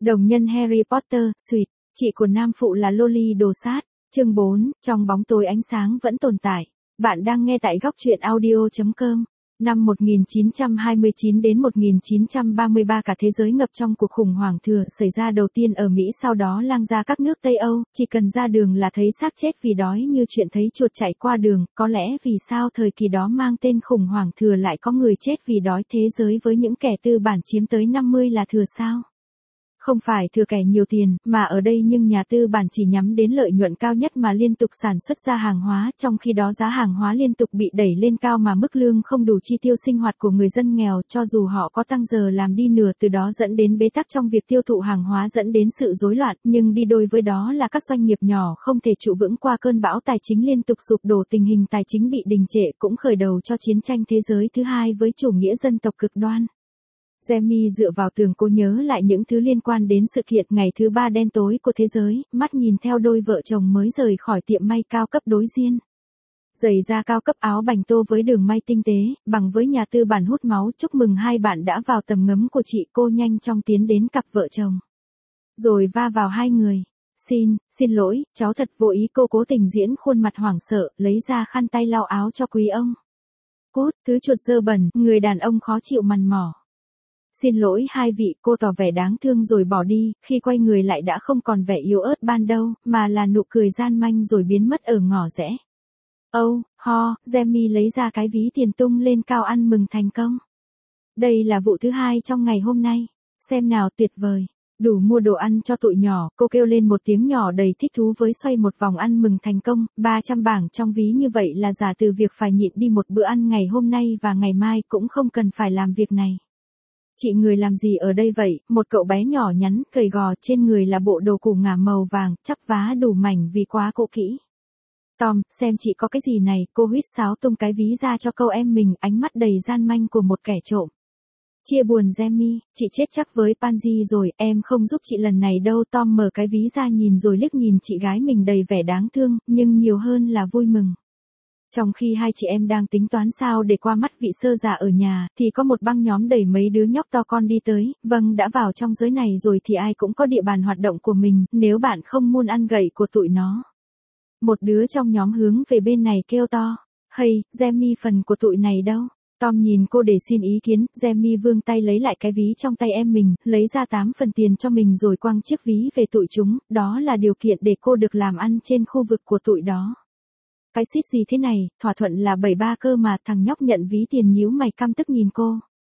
Đồng nhân Harry Potter, Sweet, chị của nam phụ là Loli đồ sát. Chương 4, trong bóng tối ánh sáng vẫn tồn tại. Bạn đang nghe tại góc truyện audio.com. Năm 1929 đến 1933 cả thế giới ngập trong cuộc khủng hoảng thừa xảy ra đầu tiên ở Mỹ, sau đó lan ra các nước Tây Âu, chỉ cần ra đường là thấy xác chết vì đói như chuyện thấy chuột chạy qua đường. Có lẽ vì sao thời kỳ đó mang tên khủng hoảng thừa lại có người chết vì đói, thế giới với những kẻ tư bản chiếm tới 50 là thừa sao? Không phải thừa kẻ nhiều tiền, mà ở đây nhưng nhà tư bản chỉ nhắm đến lợi nhuận cao nhất mà liên tục sản xuất ra hàng hóa, trong khi đó giá hàng hóa liên tục bị đẩy lên cao mà mức lương không đủ chi tiêu sinh hoạt của người dân nghèo, cho dù họ có tăng giờ làm đi nữa, từ đó dẫn đến bế tắc trong việc tiêu thụ hàng hóa, dẫn đến sự rối loạn, nhưng đi đôi với đó là các doanh nghiệp nhỏ không thể trụ vững qua cơn bão tài chính liên tục sụp đổ, tình hình tài chính bị đình trệ cũng khởi đầu cho chiến tranh thế giới thứ hai với chủ nghĩa dân tộc cực đoan. Jamie dựa vào tường, cô nhớ lại những thứ liên quan đến sự kiện ngày thứ ba đen tối của thế giới, mắt nhìn theo đôi vợ chồng mới rời khỏi tiệm may cao cấp đối diện. Giày da cao cấp, áo bành tô với đường may tinh tế, bằng với nhà tư bản hút máu. Chúc mừng, hai bạn đã vào tầm ngắm của chị, cô nhanh chóng tiến đến cặp vợ chồng. Rồi va vào hai người. Xin lỗi, cháu thật vô ý, cô cố tình diễn khuôn mặt hoảng sợ, lấy ra khăn tay lau áo cho quý ông. Cút, thứ chuột dơ bẩn, người đàn ông khó chịu mằn mỏ. Xin lỗi hai vị, cô tỏ vẻ đáng thương rồi bỏ đi, khi quay người lại đã không còn vẻ yếu ớt ban đầu, mà là nụ cười gian manh rồi biến mất ở ngõ rẽ. Jamie lấy ra cái ví tiền tung lên cao, ăn mừng thành công. Đây là vụ thứ hai trong ngày hôm nay, xem nào, tuyệt vời. Đủ mua đồ ăn cho tụi nhỏ, cô kêu lên một tiếng nhỏ đầy thích thú với xoay một vòng ăn mừng thành công. 300 bảng trong ví như vậy là giả từ việc phải nhịn đi một bữa ăn ngày hôm nay và ngày mai cũng không cần phải làm việc này. Chị người làm gì ở đây vậy? Một cậu bé nhỏ nhắn, gầy gò, trên người là bộ đồ củ ngả màu vàng, chắp vá đủ mảnh vì quá cũ kỹ. Tom, xem chị có cái gì này, cô huýt sáo tung cái ví ra cho cậu em mình, ánh mắt đầy gian manh của một kẻ trộm. Chia buồn Jamie, chị chết chắc với Pansy rồi, em không giúp chị lần này đâu. Tom mở cái ví ra nhìn rồi liếc nhìn chị gái mình đầy vẻ đáng thương, nhưng nhiều hơn là vui mừng. Trong khi hai chị em đang tính toán sao để qua mắt vị sơ già ở nhà, thì có một băng nhóm đầy mấy đứa nhóc to con đi tới. Vâng, đã vào trong giới này rồi thì ai cũng có địa bàn hoạt động của mình, nếu bạn không muốn ăn gậy của tụi nó. Một đứa trong nhóm hướng về bên này kêu to. Hey, Jamie, phần của tụi này đâu? Tom nhìn cô để xin ý kiến. Jamie vươn tay lấy lại cái ví trong tay em mình, lấy ra 8 phần tiền cho mình rồi quăng chiếc ví về tụi chúng, đó là điều kiện để cô được làm ăn trên khu vực của tụi đó. Cái xít gì thế này, thỏa thuận là 73 cơ mà. Thằng nhóc nhận ví tiền nhíu mày căm tức nhìn cô.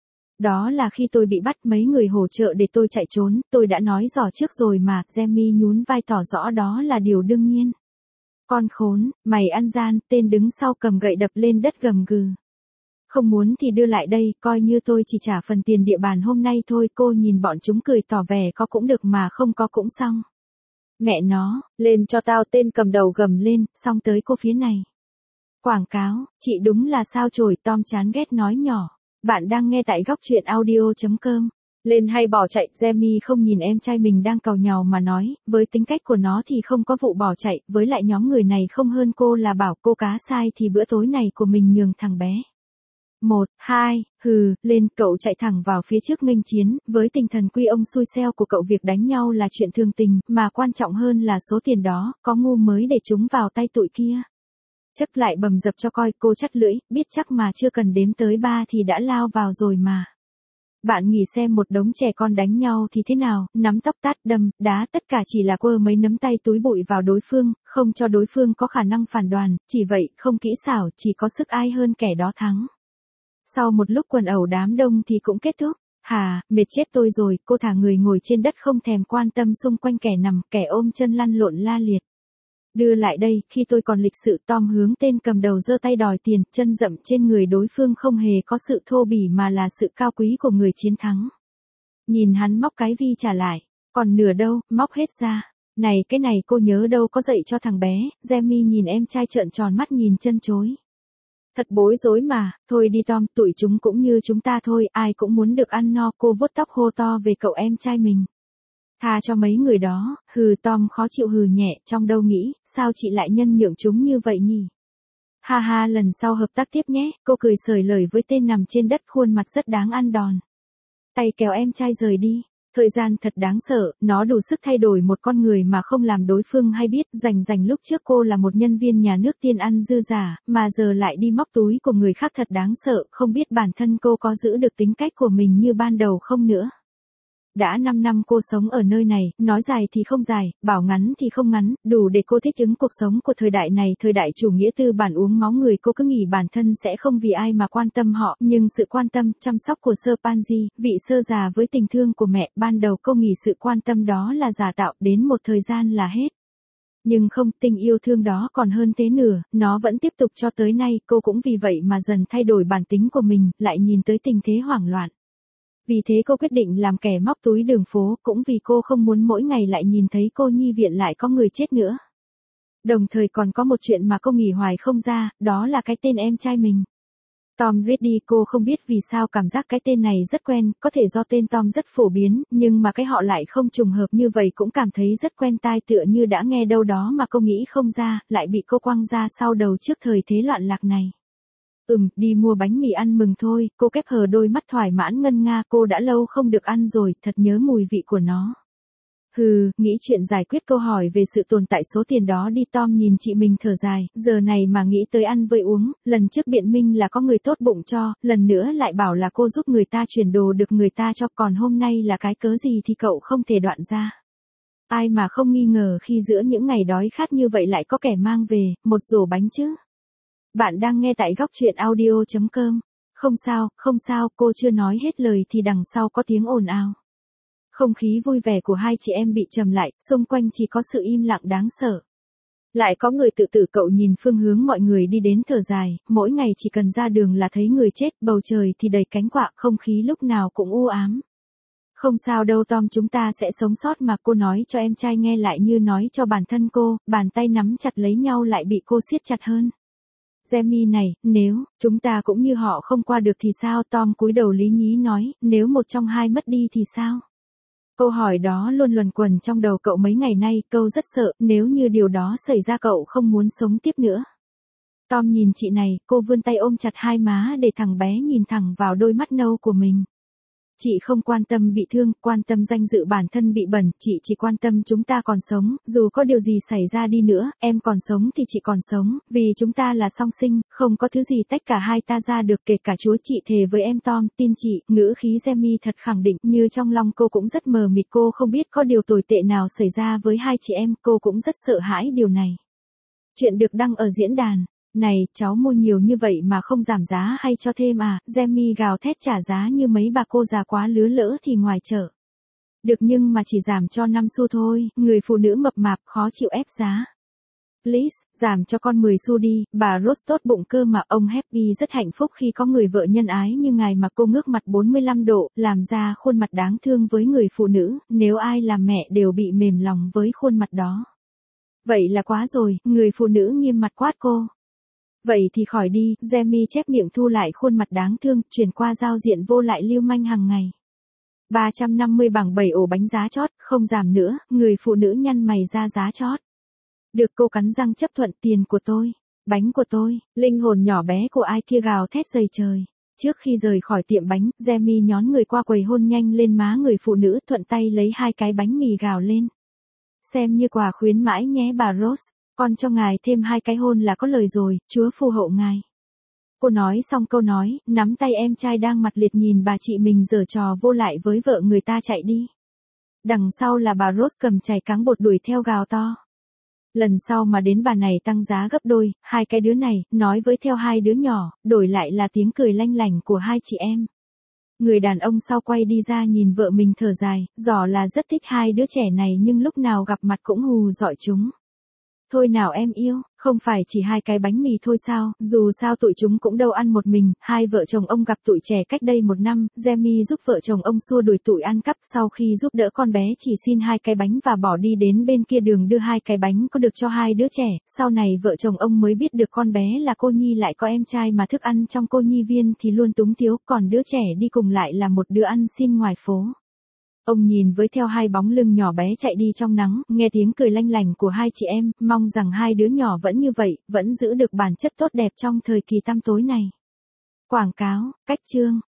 Đó là khi tôi bị bắt, mấy người hỗ trợ để tôi chạy trốn, tôi đã nói rõ trước rồi mà. Jamie nhún vai tỏ rõ đó là điều đương nhiên. Con khốn, mày ăn gian, tên đứng sau cầm gậy đập lên đất gầm gừ. Không muốn thì đưa lại đây, coi như tôi chỉ trả phần tiền địa bàn hôm nay thôi. Cô nhìn bọn chúng cười tỏ vẻ có cũng được mà không có cũng xong. Mẹ nó, lên cho tao, tên cầm đầu gầm lên, xong tới cô phía này. Quảng cáo, chị đúng là sao chổi, Tom chán ghét nói nhỏ. Bạn đang nghe tại góc truyện audio.com. Lên hay bỏ chạy? Jamie không nhìn em trai mình đang càu nhàu mà nói, với tính cách của nó thì không có vụ bỏ chạy, với lại nhóm người này không hơn cô là bảo cô cá sai thì bữa tối này của mình nhường thằng bé. 1, 2, lên, cậu chạy thẳng vào phía trước nghênh chiến, với tinh thần quy ông xui xeo của cậu, việc đánh nhau là chuyện thường tình, mà quan trọng hơn là số tiền đó, có ngu mới để chúng vào tay tụi kia. Chắc lại bầm dập cho coi, cô chắt lưỡi, biết chắc mà chưa cần đếm tới 3 thì đã lao vào rồi mà. Bạn nghĩ xem một đống trẻ con đánh nhau thì thế nào, nắm tóc, tát, đâm, đá, tất cả chỉ là quơ mấy nắm tay túi bụi vào đối phương, không cho đối phương có khả năng phản đoàn, chỉ vậy, không kỹ xảo, chỉ có sức ai hơn kẻ đó thắng. Sau một lúc quần ẩu đám đông thì cũng kết thúc. Mệt chết tôi rồi, cô thả người ngồi trên đất không thèm quan tâm xung quanh kẻ nằm, kẻ ôm chân lăn lộn la liệt. Đưa lại đây, khi tôi còn lịch sự. Tom hướng tên cầm đầu giơ tay đòi tiền, chân dậm trên người đối phương không hề có sự thô bỉ mà là sự cao quý của người chiến thắng. Nhìn hắn móc cái vi trả lại, còn nửa đâu, móc hết ra. Này, cái này cô nhớ đâu có dạy cho thằng bé. Jamie nhìn em trai trợn tròn mắt nhìn chân chối. Thật bối rối mà, thôi đi Tom, tụi chúng cũng như chúng ta thôi, ai cũng muốn được ăn no. Cô vuốt tóc hô to về cậu em trai mình. Tha cho mấy người đó. Tom khó chịu nhẹ, trong đâu nghĩ, sao chị lại nhân nhượng chúng như vậy nhỉ? Ha, lần sau hợp tác tiếp nhé, cô cười xởi lời với tên nằm trên đất, khuôn mặt rất đáng ăn đòn. Tay kéo em trai rời đi. Thời gian thật đáng sợ, nó đủ sức thay đổi một con người mà không làm đối phương hay biết. Rành lúc trước cô là một nhân viên nhà nước tiền ăn dư giả, mà giờ lại đi móc túi của người khác thật đáng sợ, không biết bản thân cô có giữ được tính cách của mình như ban đầu không nữa. Đã 5 năm cô sống ở nơi này, nói dài thì không dài, bảo ngắn thì không ngắn, đủ để cô thích ứng cuộc sống của thời đại này, thời đại chủ nghĩa tư bản uống máu người. Cô cứ nghĩ bản thân sẽ không vì ai mà quan tâm họ, nhưng sự quan tâm, chăm sóc của Sơ Panji, vị sơ già với tình thương của mẹ, ban đầu cô nghĩ sự quan tâm đó là giả tạo, đến một thời gian là hết. Nhưng không, tình yêu thương đó còn hơn thế nữa, nó vẫn tiếp tục cho tới nay. Cô cũng vì vậy mà dần thay đổi bản tính của mình, lại nhìn tới tình thế hoảng loạn. Vì thế cô quyết định làm kẻ móc túi đường phố, cũng vì cô không muốn mỗi ngày lại nhìn thấy cô nhi viện lại có người chết nữa. Đồng thời còn có một chuyện mà cô nghĩ hoài không ra, đó là cái tên em trai mình. Tom Brady. Cô không biết vì sao cảm giác cái tên này rất quen, có thể do tên Tom rất phổ biến, nhưng mà cái họ lại không trùng hợp như vậy cũng cảm thấy rất quen tai, tựa như đã nghe đâu đó mà cô nghĩ không ra, lại bị cô quăng ra sau đầu trước thời thế loạn lạc này. Đi mua bánh mì ăn mừng thôi, cô khép hờ đôi mắt thoải mãn ngân nga, cô đã lâu không được ăn rồi, thật nhớ mùi vị của nó. Nghĩ chuyện giải quyết câu hỏi về sự tồn tại số tiền đó đi. Tom nhìn chị mình thở dài, giờ này mà nghĩ tới ăn với uống, lần trước biện minh là có người tốt bụng cho, lần nữa lại bảo là cô giúp người ta chuyển đồ được người ta cho, còn hôm nay là cái cớ gì thì cậu không thể đoạn ra. Ai mà không nghi ngờ khi giữa những ngày đói khát như vậy lại có kẻ mang về một rổ bánh chứ. Bạn đang nghe tại góc truyện audio.com. Không sao, cô chưa nói hết lời thì đằng sau có tiếng ồn ào. Không khí vui vẻ của hai chị em bị trầm lại, xung quanh chỉ có sự im lặng đáng sợ. Lại có người tự tử. Cậu nhìn phương hướng mọi người đi đến thở dài, mỗi ngày chỉ cần ra đường là thấy người chết, bầu trời thì đầy cánh quạ, không khí lúc nào cũng u ám. Không sao đâu Tom, chúng ta sẽ sống sót mà. Cô nói cho em trai nghe lại như nói cho bản thân cô, bàn tay nắm chặt lấy nhau lại bị cô siết chặt hơn. Jamie này, nếu chúng ta cũng như họ không qua được thì sao? Tom cúi đầu lý nhí nói, nếu một trong hai mất đi thì sao? Câu hỏi đó luôn luẩn quẩn trong đầu cậu mấy ngày nay, cậu rất sợ, nếu như điều đó xảy ra cậu không muốn sống tiếp nữa. Tom nhìn chị này, cô vươn tay ôm chặt hai má để thằng bé nhìn thẳng vào đôi mắt nâu của mình. Chị không quan tâm bị thương, quan tâm danh dự bản thân bị bẩn, chị chỉ quan tâm chúng ta còn sống, dù có điều gì xảy ra đi nữa, em còn sống thì chị còn sống, vì chúng ta là song sinh, không có thứ gì tách cả hai ta ra được, kể cả Chúa. Chị thề với em Tom, tin chị. Ngữ khí Jamie thật khẳng định, như trong lòng cô cũng rất mờ mịt, cô không biết có điều tồi tệ nào xảy ra với hai chị em, cô cũng rất sợ hãi điều này. Chuyện được đăng ở diễn đàn. Này, cháu mua nhiều như vậy mà không giảm giá hay cho thêm à? Jamie gào thét trả giá như mấy bà cô già quá lứa lỡ thì ngoài chợ. Được nhưng mà chỉ giảm cho 5 xu thôi, người phụ nữ mập mạp khó chịu ép giá. Please, giảm cho con 10 xu đi, bà Rose tốt bụng cơ mà. Ông Happy rất hạnh phúc khi có người vợ nhân ái như ngài mà. Cô ngước mặt 45 độ, làm ra khuôn mặt đáng thương với người phụ nữ, nếu ai làm mẹ đều bị mềm lòng với khuôn mặt đó. Vậy là quá rồi, người phụ nữ nghiêm mặt quát cô. Vậy thì khỏi đi, Jamie chép miệng thu lại khuôn mặt đáng thương, chuyển qua giao diện vô lại lưu manh hàng ngày. 350 bằng 7 ổ bánh giá chót, không giảm nữa, người phụ nữ nhăn mày ra giá chót. Được, cô cắn răng chấp thuận. Tiền của tôi, bánh của tôi, linh hồn nhỏ bé của ai kia gào thét dày trời. Trước khi rời khỏi tiệm bánh, Jamie nhón người qua quầy hôn nhanh lên má người phụ nữ, thuận tay lấy 2 cái bánh mì gào lên. Xem như quà khuyến mãi nhé bà Rose. Con cho ngài thêm 2 cái hôn là có lời rồi, Chúa phù hộ ngài. Cô nói xong câu nói, nắm tay em trai đang mặt liệt nhìn bà chị mình giở trò vô lại với vợ người ta chạy đi. Đằng sau là bà Rose cầm chày cáng bột đuổi theo gào to. Lần sau mà đến bà này tăng giá gấp đôi, 2 cái đứa này, nói với theo 2 đứa nhỏ, đổi lại là tiếng cười lanh lảnh của hai chị em. Người đàn ông sau quay đi ra nhìn vợ mình thở dài, rõ là rất thích 2 đứa trẻ này nhưng lúc nào gặp mặt cũng hù dọa chúng. Thôi nào em yêu, không phải chỉ 2 cái bánh mì thôi sao, dù sao tụi chúng cũng đâu ăn một mình. Hai vợ chồng ông gặp tụi trẻ cách đây 1 năm, Jamie giúp vợ chồng ông xua đuổi tụi ăn cắp. Sau khi giúp đỡ con bé chỉ xin 2 cái bánh và bỏ đi đến bên kia đường đưa 2 cái bánh có được cho 2 đứa trẻ. Sau này vợ chồng ông mới biết được con bé là cô nhi lại có em trai mà thức ăn trong cô nhi viên thì luôn túng thiếu, còn đứa trẻ đi cùng lại là một đứa ăn xin ngoài phố. Ông nhìn với theo 2 bóng lưng nhỏ bé chạy đi trong nắng, nghe tiếng cười lanh lảnh của hai chị em, mong rằng 2 đứa nhỏ vẫn như vậy, vẫn giữ được bản chất tốt đẹp trong thời kỳ tăm tối này. Quảng cáo, cách chương.